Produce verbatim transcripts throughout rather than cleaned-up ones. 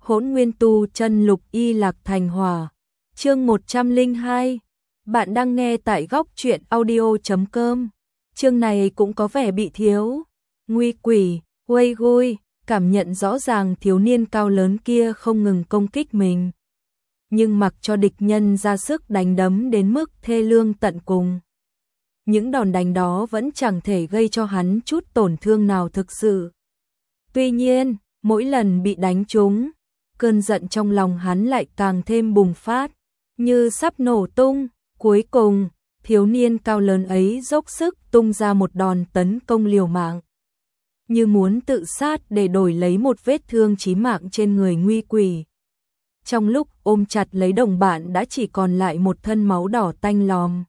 Hỗn Nguyên Tu Chân Lục Y Lạc Thành Hỏa. Chương một trăm lẻ hai. Bạn đang nghe tại góc truyện audio chấm com. Chương này cũng có vẻ bị thiếu. Nguy quỷ, Huây Gui, cảm nhận rõ ràng thiếu niên cao lớn kia không ngừng công kích mình. Nhưng mặc cho địch nhân ra sức đánh đấm đến mức thê lương tận cùng. Những đòn đánh đó vẫn chẳng thể gây cho hắn chút tổn thương nào thực sự. Tuy nhiên, mỗi lần bị đánh trúng, cơn giận trong lòng hắn lại càng thêm bùng phát, như sắp nổ tung. Cuối cùng, thiếu niên cao lớn ấy dốc sức tung ra một đòn tấn công liều mạng, như muốn tự sát để đổi lấy một vết thương chí mạng trên người Nguy Quỷ. Trong lúc ôm chặt lấy đồng bạn đã chỉ còn lại một thân máu đỏ tanh lòm.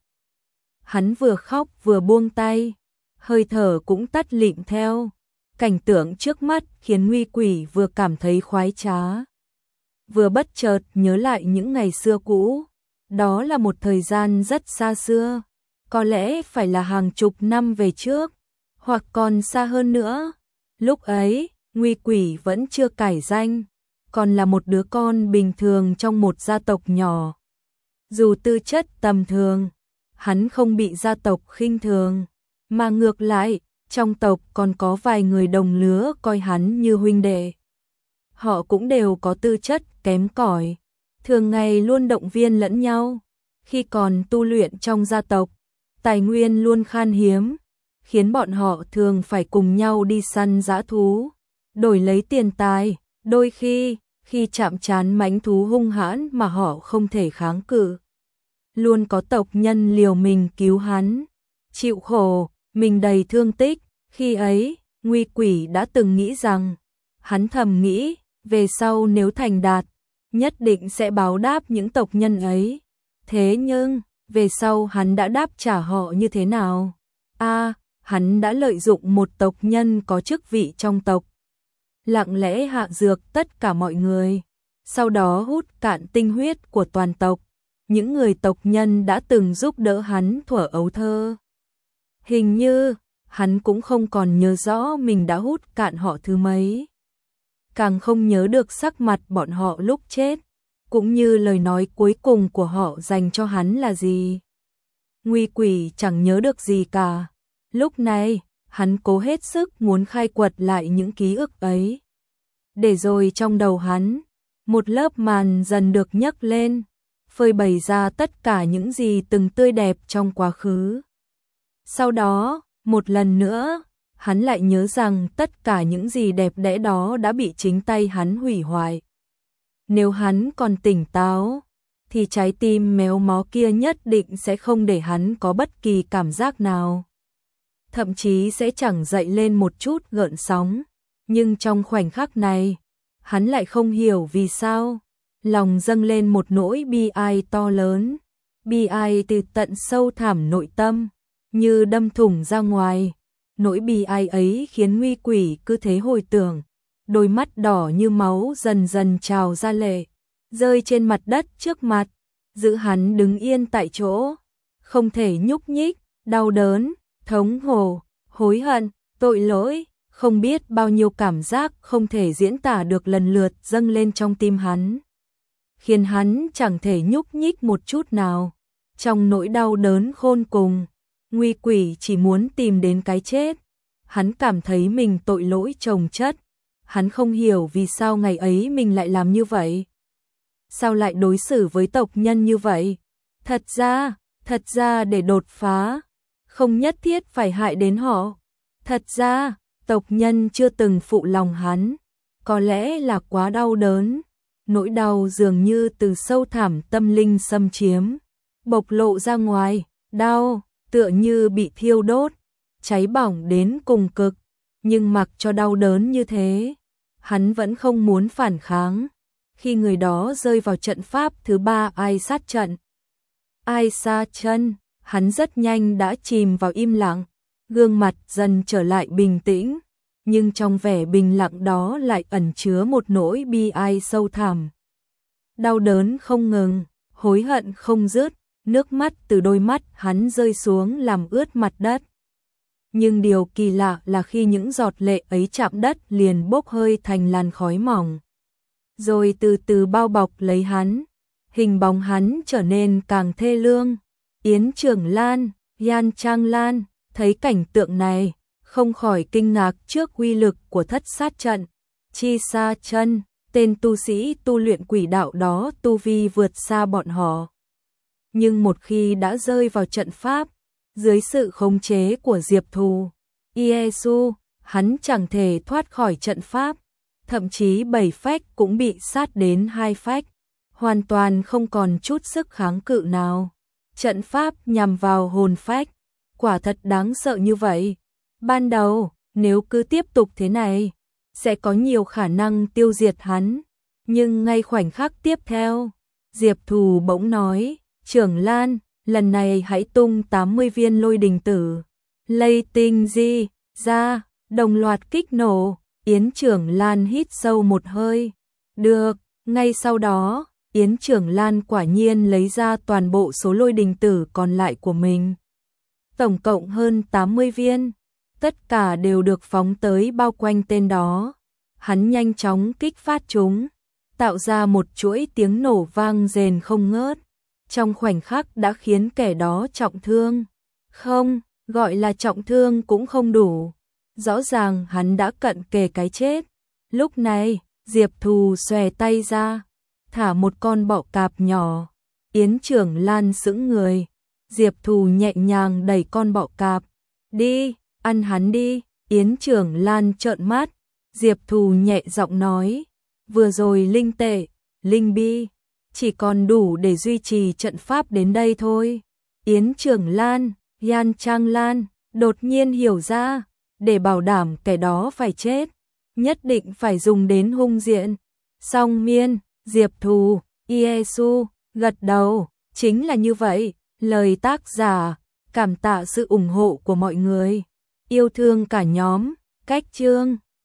Hắn vừa khóc vừa buông tay, hơi thở cũng tắt lịm theo. Cảnh tượng trước mắt khiến Nguy Quỷ vừa cảm thấy khoái trá, vừa bất chợt nhớ lại những ngày xưa cũ. Đó là một thời gian rất xa xưa, có lẽ phải là hàng chục năm về trước, hoặc còn xa hơn nữa. Lúc ấy, Nguy Quỷ vẫn chưa cải danh, còn là một đứa con bình thường trong một gia tộc nhỏ. Dù tư chất tầm thường, hắn không bị gia tộc khinh thường, mà ngược lại, trong tộc còn có vài người đồng lứa coi hắn như huynh đệ. Họ cũng đều có tư chất kém cỏi, thường ngày luôn động viên lẫn nhau. Khi còn tu luyện trong gia tộc, tài nguyên luôn khan hiếm, khiến bọn họ thường phải cùng nhau đi săn dã thú, đổi lấy tiền tài. Đôi khi, khi chạm trán mãnh thú hung hãn mà họ không thể kháng cự, luôn có tộc nhân liều mình cứu hắn. Chịu khổ, mình đầy thương tích. Khi ấy, Nguy Quỷ đã từng nghĩ rằng, hắn thầm nghĩ, về sau nếu thành đạt, nhất định sẽ báo đáp những tộc nhân ấy. Thế nhưng, về sau hắn đã đáp trả họ như thế nào? A, à, hắn đã lợi dụng một tộc nhân có chức vị trong tộc, lặng lẽ hạ dược tất cả mọi người, sau đó hút cạn tinh huyết của toàn tộc, những người tộc nhân đã từng giúp đỡ hắn thuở ấu thơ. Hình như, hắn cũng không còn nhớ rõ mình đã hút cạn họ thứ mấy. Càng không nhớ được sắc mặt bọn họ lúc chết, cũng như lời nói cuối cùng của họ dành cho hắn là gì. Nguy Quỷ chẳng nhớ được gì cả. Lúc này, hắn cố hết sức muốn khai quật lại những ký ức ấy. Để rồi trong đầu hắn, một lớp màn dần được nhấc lên, phơi bày ra tất cả những gì từng tươi đẹp trong quá khứ. Sau đó, một lần nữa, hắn lại nhớ rằng tất cả những gì đẹp đẽ đó đã bị chính tay hắn hủy hoại. Nếu hắn còn tỉnh táo, thì trái tim méo mó kia nhất định sẽ không để hắn có bất kỳ cảm giác nào. Thậm chí sẽ chẳng dậy lên một chút gợn sóng. Nhưng trong khoảnh khắc này, hắn lại không hiểu vì sao. Lòng dâng lên một nỗi bi ai to lớn. Bi ai từ tận sâu thẳm nội tâm, như đâm thủng ra ngoài. Nỗi bi ai ấy khiến Nguy Quỷ cứ thế hồi tưởng, đôi mắt đỏ như máu dần dần trào ra lệ, rơi trên mặt đất trước mặt, giữ hắn đứng yên tại chỗ, không thể nhúc nhích. Đau đớn, thống khổ, hối hận, tội lỗi, không biết bao nhiêu cảm giác không thể diễn tả được lần lượt dâng lên trong tim hắn, khiến hắn chẳng thể nhúc nhích một chút nào. Trong nỗi đau đớn khôn cùng, Nguy Quỷ chỉ muốn tìm đến cái chết. Hắn cảm thấy mình tội lỗi chồng chất. Hắn không hiểu vì sao ngày ấy mình lại làm như vậy. Sao lại đối xử với tộc nhân như vậy? Thật ra, thật ra để đột phá, không nhất thiết phải hại đến họ. Thật ra, tộc nhân chưa từng phụ lòng hắn. Có lẽ là quá đau đớn. Nỗi đau dường như từ sâu thẳm tâm linh xâm chiếm, bộc lộ ra ngoài. Đau, tựa như bị thiêu đốt, cháy bỏng đến cùng cực. Nhưng mặc cho đau đớn như thế, hắn vẫn không muốn phản kháng. Khi người đó rơi vào trận pháp thứ ba ai sát trận, ai sa chân, hắn rất nhanh đã chìm vào im lặng, gương mặt dần trở lại bình tĩnh. Nhưng trong vẻ bình lặng đó lại ẩn chứa một nỗi bi ai sâu thẳm. Đau đớn không ngừng, hối hận không dứt, nước mắt từ đôi mắt hắn rơi xuống làm ướt mặt đất. Nhưng điều kỳ lạ là khi những giọt lệ ấy chạm đất liền bốc hơi thành làn khói mỏng. rồi từ từ bao bọc lấy hắn. Hình bóng hắn trở nên càng thê lương. Yến Trường Lan, Yan Trang Lan, thấy cảnh tượng này, không khỏi kinh ngạc trước uy lực của thất sát trận. Chi Sa Chân, tên tu sĩ tu luyện quỷ đạo đó tu vi vượt xa bọn họ. Nhưng một khi đã rơi vào trận pháp, dưới sự khống chế của Diệp Thù, Iesu, hắn chẳng thể thoát khỏi trận pháp, thậm chí bảy phách cũng bị sát đến hai phách, hoàn toàn không còn chút sức kháng cự nào. Trận pháp nhằm vào hồn phách, quả thật đáng sợ như vậy. Ban đầu, nếu cứ tiếp tục thế này, sẽ có nhiều khả năng tiêu diệt hắn. Nhưng ngay khoảnh khắc tiếp theo, Diệp Thù bỗng nói, Trưởng Lan, lần này hãy tung tám mươi viên lôi đình tử. Lây tinh di, ra, đồng loạt kích nổ. Yến Trưởng Lan hít sâu một hơi. Được, ngay sau đó, Yến Trưởng Lan quả nhiên lấy ra toàn bộ số lôi đình tử còn lại của mình. Tổng cộng hơn tám mươi viên. Tất cả đều được phóng tới bao quanh tên đó. Hắn nhanh chóng kích phát chúng, tạo ra một chuỗi tiếng nổ vang rền không ngớt. Trong khoảnh khắc đã khiến kẻ đó trọng thương. Không, gọi là trọng thương cũng không đủ. Rõ ràng hắn đã cận kề cái chết. Lúc này, Diệp Thù xòe tay ra, thả một con bọ cạp nhỏ. Yến Trưởng Lan sững người. Diệp Thù nhẹ nhàng đẩy con bọ cạp. Đi, ăn hắn đi. Yến Trưởng Lan trợn mắt. Diệp Thù nhẹ giọng nói. Vừa rồi linh tệ, linh bi, chỉ còn đủ để duy trì trận pháp đến đây thôi. Yến Trưởng Lan, Yan Trang Lan, đột nhiên hiểu ra, để bảo đảm kẻ đó phải chết, nhất định phải dùng đến hung diện. Song Miên, Diệp Thù, Iesu, gật đầu, chính là như vậy, lời tác giả, cảm tạ sự ủng hộ của mọi người, yêu thương cả nhóm, cách chương.